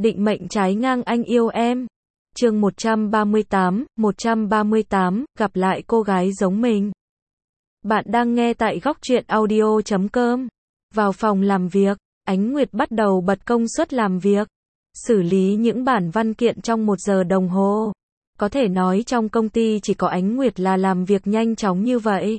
Định mệnh trái ngang anh yêu em. Chương 138, gặp lại cô gái giống mình. Bạn đang nghe tại góc truyện audio.com. Vào phòng làm việc, Ánh Nguyệt bắt đầu bật công suất làm việc, xử lý những bản văn kiện trong 1 giờ đồng hồ. Có thể nói trong công ty chỉ có Ánh Nguyệt là làm việc nhanh chóng như vậy.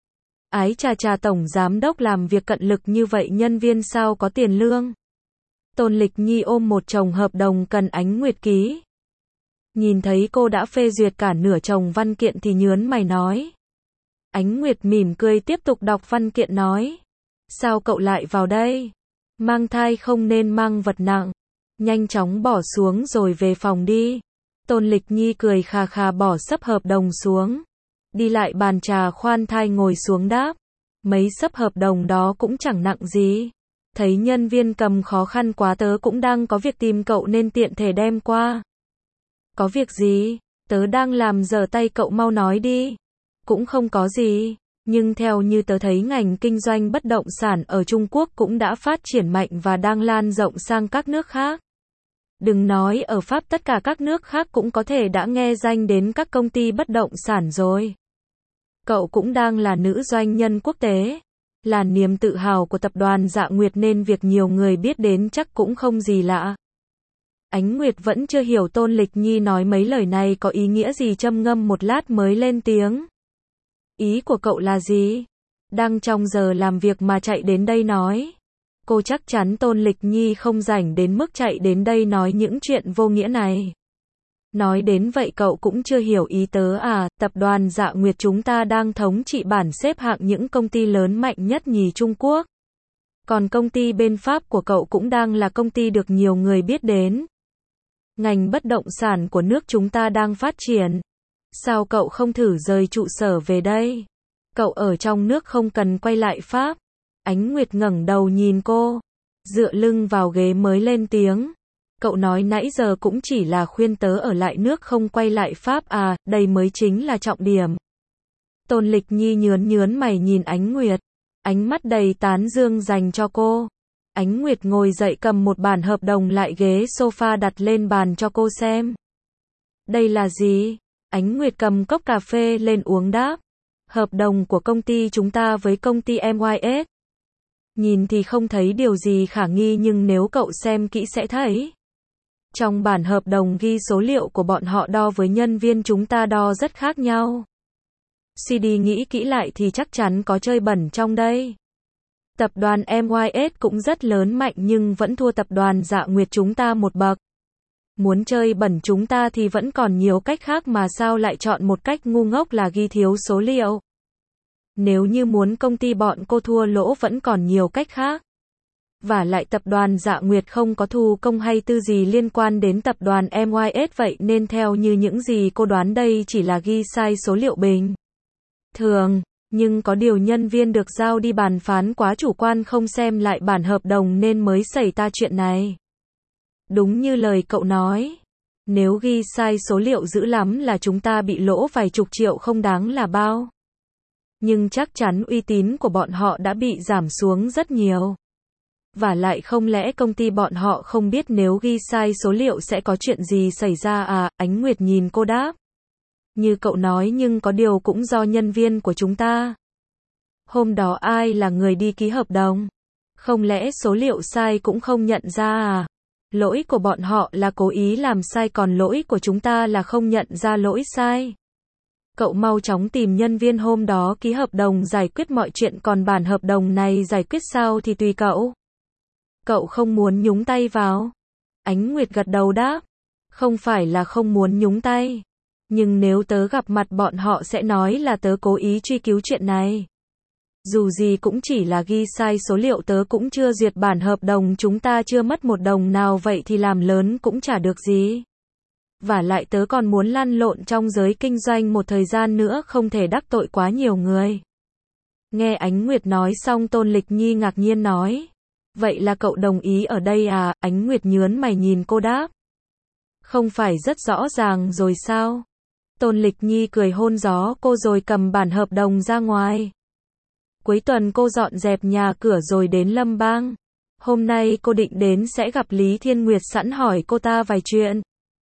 Ái chà tổng giám đốc làm việc cận lực như vậy nhân viên sao có tiền lương. Tôn Lịch Nhi ôm một chồng hợp đồng cần Ánh Nguyệt ký. Nhìn thấy cô đã phê duyệt cả nửa chồng văn kiện thì nhớn mày nói. Ánh Nguyệt mỉm cười tiếp tục đọc văn kiện nói. Sao cậu lại vào đây? Mang thai không nên mang vật nặng. Nhanh chóng bỏ xuống rồi về phòng đi. Tôn Lịch Nhi cười khà khà bỏ xấp hợp đồng xuống. Đi lại bàn trà khoan thai ngồi xuống đáp. Mấy xấp hợp đồng đó cũng chẳng nặng gì. Thấy nhân viên cầm khó khăn quá tớ cũng đang có việc tìm cậu nên tiện thể đem qua. Có việc gì? Tớ đang làm dở tay cậu mau nói đi. Cũng không có gì. Nhưng theo như tớ thấy ngành kinh doanh bất động sản ở Trung Quốc cũng đã phát triển mạnh và đang lan rộng sang các nước khác. Đừng nói ở Pháp, tất cả các nước khác cũng có thể đã nghe danh đến các công ty bất động sản rồi. Cậu cũng đang là nữ doanh nhân quốc tế, là niềm tự hào của tập đoàn Dạ Nguyệt nên việc nhiều người biết đến chắc cũng không gì lạ. Ánh Nguyệt vẫn chưa hiểu Tôn Lịch Nhi nói mấy lời này có ý nghĩa gì, châm ngâm một lát mới lên tiếng. Ý của cậu là gì? Đang trong giờ làm việc mà chạy đến đây nói. Cô chắc chắn Tôn Lịch Nhi không rảnh đến mức chạy đến đây nói những chuyện vô nghĩa này. Nói đến vậy cậu cũng chưa hiểu ý tớ à? Tập đoàn Dạ Nguyệt chúng ta đang thống trị bảng xếp hạng những công ty lớn mạnh nhất nhì Trung Quốc. Còn công ty bên Pháp của cậu cũng đang là công ty được nhiều người biết đến. Ngành bất động sản của nước chúng ta đang phát triển. Sao cậu không thử rời trụ sở về đây? Cậu ở trong nước không cần quay lại Pháp. Ánh Nguyệt ngẩng đầu nhìn cô, dựa lưng vào ghế mới lên tiếng. Cậu nói nãy giờ cũng chỉ là khuyên tớ ở lại nước không quay lại Pháp à, đây mới chính là trọng điểm. Tôn Lịch Nhi nhớn mày nhìn Ánh Nguyệt, ánh mắt đầy tán dương dành cho cô. Ánh Nguyệt ngồi dậy cầm một bản hợp đồng lại ghế sofa đặt lên bàn cho cô xem. Đây là gì? Ánh Nguyệt cầm cốc cà phê lên uống đáp. Hợp đồng của công ty chúng ta với công ty MYS. Nhìn thì không thấy điều gì khả nghi nhưng nếu cậu xem kỹ sẽ thấy. Trong bản hợp đồng ghi số liệu của bọn họ đo với nhân viên chúng ta đo rất khác nhau. CD nghĩ kỹ lại thì chắc chắn có chơi bẩn trong đây. Tập đoàn MYS cũng rất lớn mạnh nhưng vẫn thua tập đoàn Dạ Nguyệt chúng ta một bậc. Muốn chơi bẩn chúng ta thì vẫn còn nhiều cách khác mà sao lại chọn một cách ngu ngốc là ghi thiếu số liệu. Nếu như muốn công ty bọn cô thua lỗ vẫn còn nhiều cách khác. Và lại tập đoàn Dạ Nguyệt không có thù công hay tư gì liên quan đến tập đoàn MYS vậy nên theo như những gì cô đoán đây chỉ là ghi sai số liệu bình thường. Nhưng có điều nhân viên được giao đi bàn phán quá chủ quan không xem lại bản hợp đồng nên mới xảy ra chuyện này. Đúng như lời cậu nói. Nếu ghi sai số liệu dữ lắm là chúng ta bị lỗ vài chục triệu không đáng là bao. Nhưng chắc chắn uy tín của bọn họ đã bị giảm xuống rất nhiều. Và lại không lẽ công ty bọn họ không biết nếu ghi sai số liệu sẽ có chuyện gì xảy ra à? Ánh Nguyệt nhìn cô đáp. Như cậu nói nhưng có điều cũng do nhân viên của chúng ta. Hôm đó ai là người đi ký hợp đồng? Không lẽ số liệu sai cũng không nhận ra à? Lỗi của bọn họ là cố ý làm sai còn lỗi của chúng ta là không nhận ra lỗi sai. Cậu mau chóng tìm nhân viên hôm đó ký hợp đồng giải quyết mọi chuyện còn bản hợp đồng này giải quyết sao thì tùy cậu. Cậu không muốn nhúng tay vào. Ánh Nguyệt gật đầu đáp. Không phải là không muốn nhúng tay. Nhưng nếu tớ gặp mặt bọn họ sẽ nói là tớ cố ý truy cứu chuyện này. Dù gì cũng chỉ là ghi sai số liệu tớ cũng chưa duyệt bản hợp đồng chúng ta chưa mất một đồng nào vậy thì làm lớn cũng chả được gì. Và lại tớ còn muốn lăn lộn trong giới kinh doanh một thời gian nữa không thể đắc tội quá nhiều người. Nghe Ánh Nguyệt nói xong Tôn Lịch Nhi ngạc nhiên nói. Vậy là cậu đồng ý ở đây à? Ánh Nguyệt nhớn mày nhìn cô đáp. Không phải rất rõ ràng rồi sao? Tôn Lịch Nhi cười hôn gió cô rồi cầm bản hợp đồng ra ngoài. Cuối tuần cô dọn dẹp nhà cửa rồi đến Lâm Bang. Hôm nay cô định đến sẽ gặp Lý Thiên Nguyệt sẵn hỏi cô ta vài chuyện.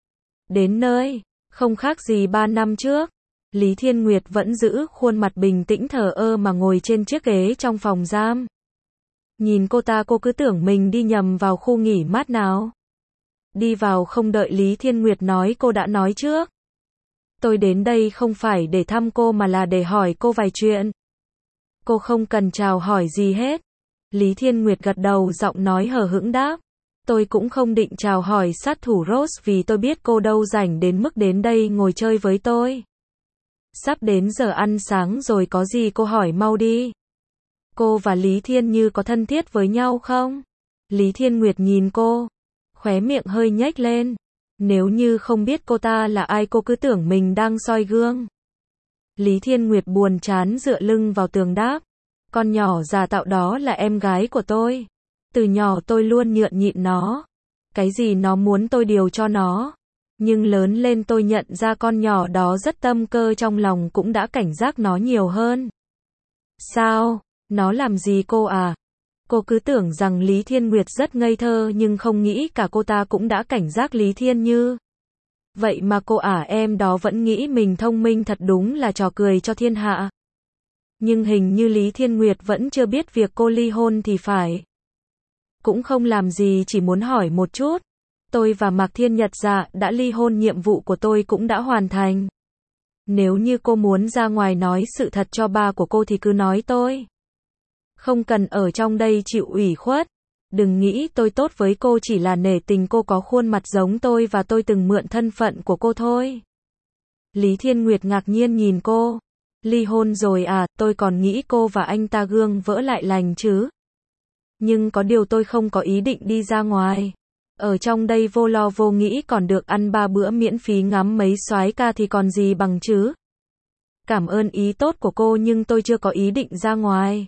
Đến nơi, không khác gì 3 năm trước. Lý Thiên Nguyệt vẫn giữ khuôn mặt bình tĩnh thờ ơ mà ngồi trên chiếc ghế trong phòng giam. Nhìn cô ta cô cứ tưởng mình đi nhầm vào khu nghỉ mát nào. Đi vào không đợi Lý Thiên Nguyệt nói cô đã nói trước. Tôi đến đây không phải để thăm cô mà là để hỏi cô vài chuyện. Cô không cần chào hỏi gì hết. Lý Thiên Nguyệt gật đầu giọng nói hờ hững đáp. Tôi cũng không định chào hỏi sát thủ Rose vì tôi biết cô đâu rảnh đến mức đến đây ngồi chơi với tôi. Sắp đến giờ ăn sáng rồi có gì cô hỏi mau đi. Cô và Lý Thiên Như có thân thiết với nhau không? Lý Thiên Nguyệt nhìn cô. Khóe miệng hơi nhếch lên. Nếu như không biết cô ta là ai cô cứ tưởng mình đang soi gương. Lý Thiên Nguyệt buồn chán dựa lưng vào tường đáp. Con nhỏ già tạo đó là em gái của tôi. Từ nhỏ tôi luôn nhượng nhịn nó. Cái gì nó muốn tôi điều cho nó. Nhưng lớn lên tôi nhận ra con nhỏ đó rất tâm cơ trong lòng cũng đã cảnh giác nó nhiều hơn. Sao? Nó làm gì cô à? Cô cứ tưởng rằng Lý Thiên Nguyệt rất ngây thơ nhưng không nghĩ cả cô ta cũng đã cảnh giác Lý Thiên Như. Vậy mà cô em đó vẫn nghĩ mình thông minh thật đúng là trò cười cho thiên hạ. Nhưng hình như Lý Thiên Nguyệt vẫn chưa biết việc cô ly hôn thì phải. Cũng không làm gì chỉ muốn hỏi một chút. Tôi và Mạc Thiên Nhật Dạ đã ly hôn nhiệm vụ của tôi cũng đã hoàn thành. Nếu như cô muốn ra ngoài nói sự thật cho ba của cô thì cứ nói tôi. Không cần ở trong đây chịu ủy khuất. Đừng nghĩ tôi tốt với cô chỉ là nể tình cô có khuôn mặt giống tôi và tôi từng mượn thân phận của cô thôi. Lý Thiên Nguyệt ngạc nhiên nhìn cô. Ly hôn rồi à, tôi còn nghĩ cô và anh ta gương vỡ lại lành chứ. Nhưng có điều tôi không có ý định đi ra ngoài. Ở trong đây vô lo vô nghĩ còn được ăn 3 bữa miễn phí ngắm mấy soái ca thì còn gì bằng chứ. Cảm ơn ý tốt của cô nhưng tôi chưa có ý định ra ngoài.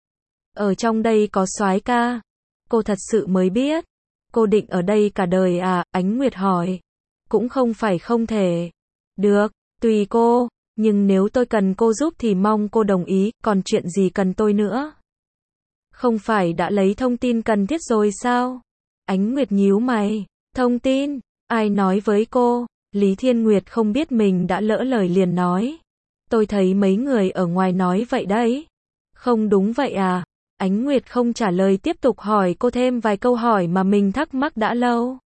Ở trong đây có soái ca. Cô thật sự mới biết. Cô định ở đây cả đời à? Ánh Nguyệt hỏi. Cũng không phải không thể. Được, tùy cô. Nhưng nếu tôi cần cô giúp thì mong cô đồng ý, còn chuyện gì cần tôi nữa? Không phải đã lấy thông tin cần thiết rồi sao? Ánh Nguyệt nhíu mày. Thông tin? Ai nói với cô? Lý Thiên Nguyệt không biết mình đã lỡ lời liền nói. Tôi thấy mấy người ở ngoài nói vậy đấy. Không đúng vậy à? Ánh Nguyệt không trả lời tiếp tục hỏi cô thêm vài câu hỏi mà mình thắc mắc đã lâu.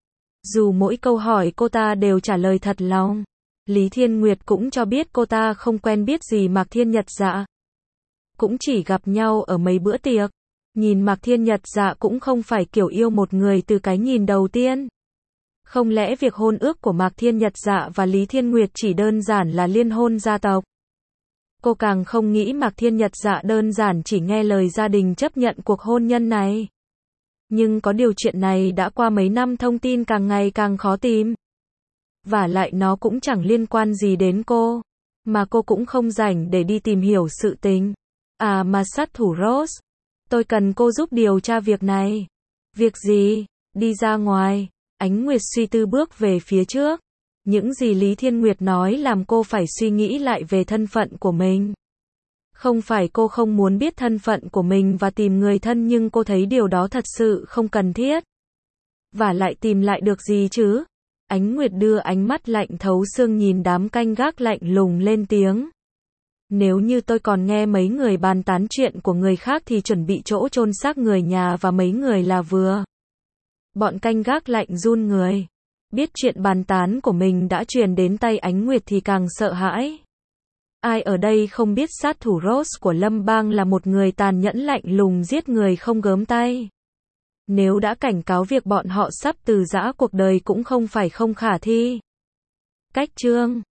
Dù mỗi câu hỏi cô ta đều trả lời thật lòng. Lý Thiên Nguyệt cũng cho biết cô ta không quen biết gì Mạc Thiên Nhật Dạ. Cũng chỉ gặp nhau ở mấy bữa tiệc. Nhìn Mạc Thiên Nhật Dạ cũng không phải kiểu yêu một người từ cái nhìn đầu tiên. Không lẽ việc hôn ước của Mạc Thiên Nhật Dạ và Lý Thiên Nguyệt chỉ đơn giản là liên hôn gia tộc? Cô càng không nghĩ Mạc Thiên Nhật Dạ đơn giản chỉ nghe lời gia đình chấp nhận cuộc hôn nhân này. Nhưng có điều chuyện này đã qua mấy năm thông tin càng ngày càng khó tìm. Vả lại nó cũng chẳng liên quan gì đến cô. Mà cô cũng không rảnh để đi tìm hiểu sự tình. À mà sát thủ Rose. Tôi cần cô giúp điều tra việc này. Việc gì? Đi ra ngoài. Ánh Nguyệt suy tư bước về phía trước. Những gì Lý Thiên Nguyệt nói làm cô phải suy nghĩ lại về thân phận của mình. Không phải cô không muốn biết thân phận của mình và tìm người thân nhưng cô thấy điều đó thật sự không cần thiết. Và lại tìm lại được gì chứ? Ánh Nguyệt đưa ánh mắt lạnh thấu xương nhìn đám canh gác lạnh lùng lên tiếng. Nếu như tôi còn nghe mấy người bàn tán chuyện của người khác thì chuẩn bị chỗ chôn xác người nhà và mấy người là vừa. Bọn canh gác lạnh run người. Biết chuyện bàn tán của mình đã truyền đến tay Ánh Nguyệt thì càng sợ hãi. Ai ở đây không biết sát thủ Rose của Lâm Bang là một người tàn nhẫn lạnh lùng giết người không gớm tay. Nếu đã cảnh cáo việc bọn họ sắp từ giã cuộc đời cũng không phải không khả thi. Cách chương